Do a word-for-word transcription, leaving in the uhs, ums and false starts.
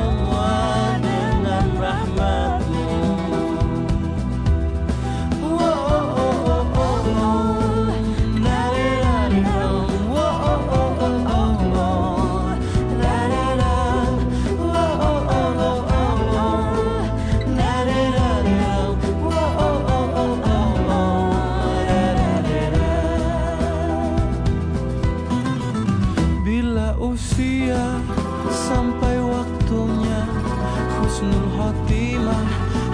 semua dengan rahmat-Mu. Oh, oh, oh, oh, oh. Da-da-da-da-dum. Oh, oh, oh, oh, oh, oh. Da-da-da. Oh, oh, oh, oh, oh, oh. Da-da-da-da-dum. Oh, oh, oh, oh, oh, oh. Da-da-da-da. Bila usia sampai waktunya husnul khotimah,